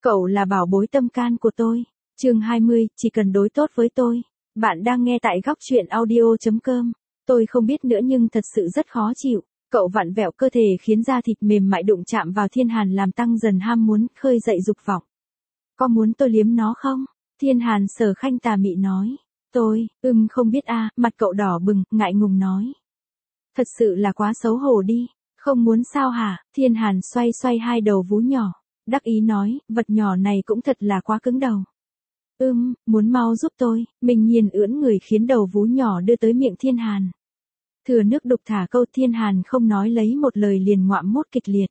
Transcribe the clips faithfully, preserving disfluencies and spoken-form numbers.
Cậu là bảo bối tâm can của tôi. Chương hai mươi, chỉ cần đối tốt với tôi. Bạn đang nghe tại góc truyện audio chấm com. Tôi không biết nữa nhưng thật sự rất khó chịu. Cậu vặn vẹo cơ thể khiến da thịt mềm mại đụng chạm vào Thiên Hàn làm tăng dần ham muốn, khơi dậy dục vọng. Có muốn tôi liếm nó không? Thiên Hàn Sở Khanh tà mị nói. Tôi, ừm không biết a, mặt cậu đỏ bừng, ngại ngùng nói. Thật sự là quá xấu hổ đi. Không muốn sao hả? Thiên Hàn xoay xoay hai đầu vú nhỏ. Đắc ý nói, vật nhỏ này cũng thật là quá cứng đầu. Ưm, muốn mau giúp tôi. Minh Nhiên ưỡn người khiến đầu vú nhỏ đưa tới miệng Thiên Hàn. Thừa nước đục thả câu, Thiên Hàn không nói lấy một lời liền ngoạm mốt kịch liệt.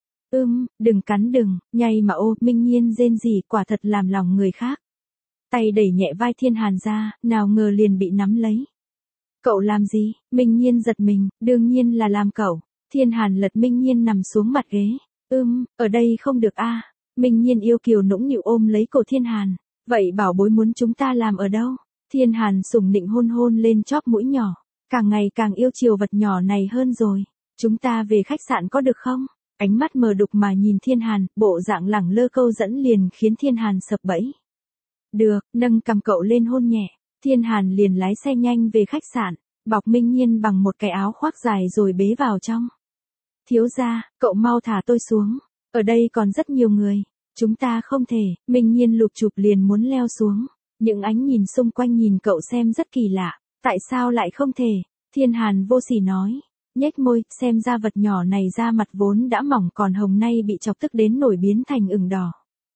Ưm, đừng cắn đừng, nhây mà ô, Minh Nhiên rên rỉ, quả thật làm lòng người khác. Tay đẩy nhẹ vai Thiên Hàn ra, nào ngờ liền bị nắm lấy. Cậu làm gì? Minh Nhiên giật mình, đương nhiên là làm cậu. Thiên Hàn lật Minh Nhiên nằm xuống mặt ghế. Ưm, ở đây không được a. Minh Nhiên yêu kiều nũng nịu ôm lấy cổ Thiên Hàn. Vậy bảo bối muốn chúng ta làm ở đâu? Thiên Hàn sủng nịnh hôn hôn lên chóp mũi nhỏ. Càng ngày càng yêu chiều vật nhỏ này hơn rồi. Chúng ta về khách sạn có được không? Ánh mắt mờ đục mà nhìn Thiên Hàn, bộ dạng lẳng lơ câu dẫn liền khiến Thiên Hàn sập bẫy. Được, nâng cầm cậu lên hôn nhẹ. Thiên Hàn liền lái xe nhanh về khách sạn, bọc Minh Nhiên bằng một cái áo khoác dài rồi bế vào trong. Thiếu gia, cậu mau thả tôi xuống. Ở đây còn rất nhiều người. Chúng ta không thể. Minh Nhiên lục chụp liền muốn leo xuống. Những ánh nhìn xung quanh nhìn cậu xem rất kỳ lạ. Tại sao lại không thể? Thiên Hàn vô sỉ nói. Nhếch môi, xem ra vật nhỏ này da mặt vốn đã mỏng còn hồng nay bị chọc tức đến nổi biến thành ửng đỏ.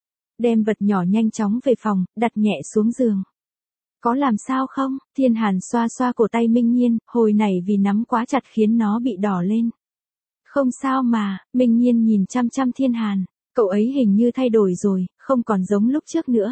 Đem vật nhỏ nhanh chóng về phòng, đặt nhẹ xuống giường. Có làm sao không? Thiên Hàn xoa xoa cổ tay Minh Nhiên, hồi này vì nắm quá chặt khiến nó bị đỏ lên. Không sao mà, Minh Nhiên nhìn chăm chăm Thiên Hàn, cậu ấy hình như thay đổi rồi, không còn giống lúc trước nữa.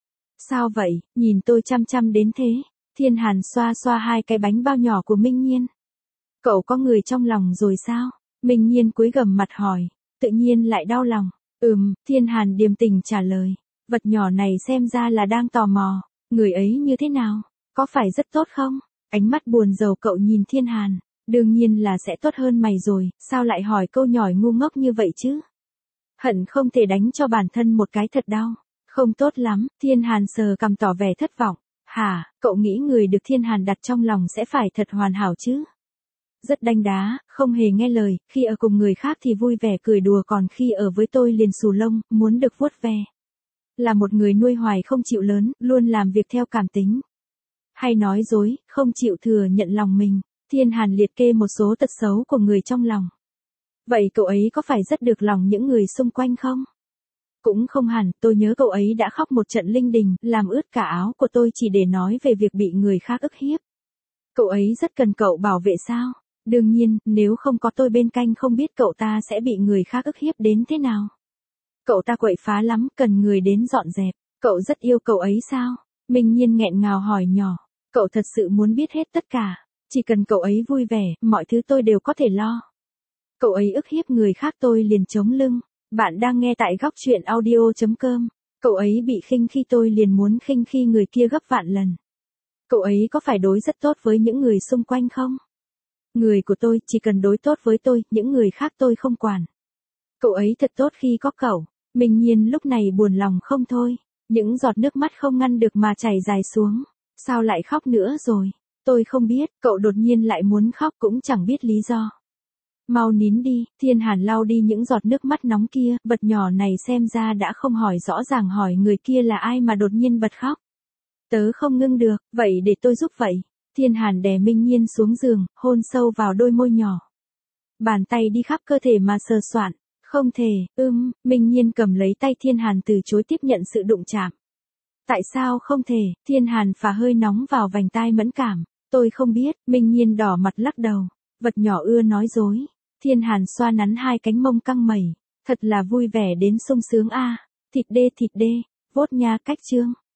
Sao vậy, nhìn tôi chăm chăm đến thế? Thiên Hàn xoa xoa hai cái bánh bao nhỏ của Minh Nhiên. Cậu có người trong lòng rồi sao? Minh Nhiên cúi gằm mặt hỏi, tự nhiên lại đau lòng. Ừm, Thiên Hàn điềm tình trả lời, vật nhỏ này xem ra là đang tò mò, người ấy như thế nào? Có phải rất tốt không? Ánh mắt buồn rầu cậu nhìn Thiên Hàn. Đương nhiên là sẽ tốt hơn mày rồi, sao lại hỏi câu nhỏi ngu ngốc như vậy chứ? Hận không thể đánh cho bản thân một cái thật đau. Không tốt lắm, Thiên Hàn sờ cằm tỏ vẻ thất vọng. Hả, cậu nghĩ người được Thiên Hàn đặt trong lòng sẽ phải thật hoàn hảo chứ? Rất đanh đá, không hề nghe lời, khi ở cùng người khác thì vui vẻ cười đùa còn khi ở với tôi liền xù lông, muốn được vuốt ve. Là một người nuôi hoài không chịu lớn, luôn làm việc theo cảm tính. Hay nói dối, không chịu thừa nhận lòng mình. Thiên Hàn liệt kê một số tật xấu của người trong lòng. Vậy cậu ấy có phải rất được lòng những người xung quanh không? Cũng không hẳn, tôi nhớ cậu ấy đã khóc một trận linh đình, làm ướt cả áo của tôi chỉ để nói về việc bị người khác ức hiếp. Cậu ấy rất cần cậu bảo vệ sao? Đương nhiên, nếu không có tôi bên cạnh không biết cậu ta sẽ bị người khác ức hiếp đến thế nào. Cậu ta quậy phá lắm, cần người đến dọn dẹp. Cậu rất yêu cậu ấy sao? Minh Nhiên nghẹn ngào hỏi nhỏ. Cậu thật sự muốn biết hết tất cả. Chỉ cần cậu ấy vui vẻ, mọi thứ tôi đều có thể lo. Cậu ấy ức hiếp người khác tôi liền chống lưng. Bạn đang nghe tại góc truyện audio chấm com. Cậu ấy bị khinh khi tôi liền muốn khinh khi người kia gấp vạn lần. Cậu ấy có phải đối rất tốt với những người xung quanh không? Người của tôi chỉ cần đối tốt với tôi, những người khác tôi không quản. Cậu ấy thật tốt khi có cậu. Minh Nhiên lúc này buồn lòng không thôi. Những giọt nước mắt không ngăn được mà chảy dài xuống. Sao lại khóc nữa rồi? Tôi không biết, cậu đột nhiên lại muốn khóc cũng chẳng biết lý do. Mau nín đi, Thiên Hàn lau đi những giọt nước mắt nóng kia, vật nhỏ này xem ra đã không hỏi rõ ràng hỏi người kia là ai mà đột nhiên bật khóc. Tớ không ngưng được, vậy để tôi giúp vậy. Thiên Hàn đè Minh Nhiên xuống giường, hôn sâu vào đôi môi nhỏ. Bàn tay đi khắp cơ thể mà sờ soạn. Không thể, ưm, Minh Nhiên cầm lấy tay Thiên Hàn từ chối tiếp nhận sự đụng chạm. Tại sao không thể? Thiên Hàn phả hơi nóng vào vành tai mẫn cảm. Tôi không biết, Minh Nhiên đỏ mặt lắc đầu. Vật nhỏ ưa nói dối. Thiên Hàn xoa nắn hai cánh mông căng mẩy. Thật là vui vẻ đến sung sướng a. Thịt đê thịt đê, vốt nha cách chương.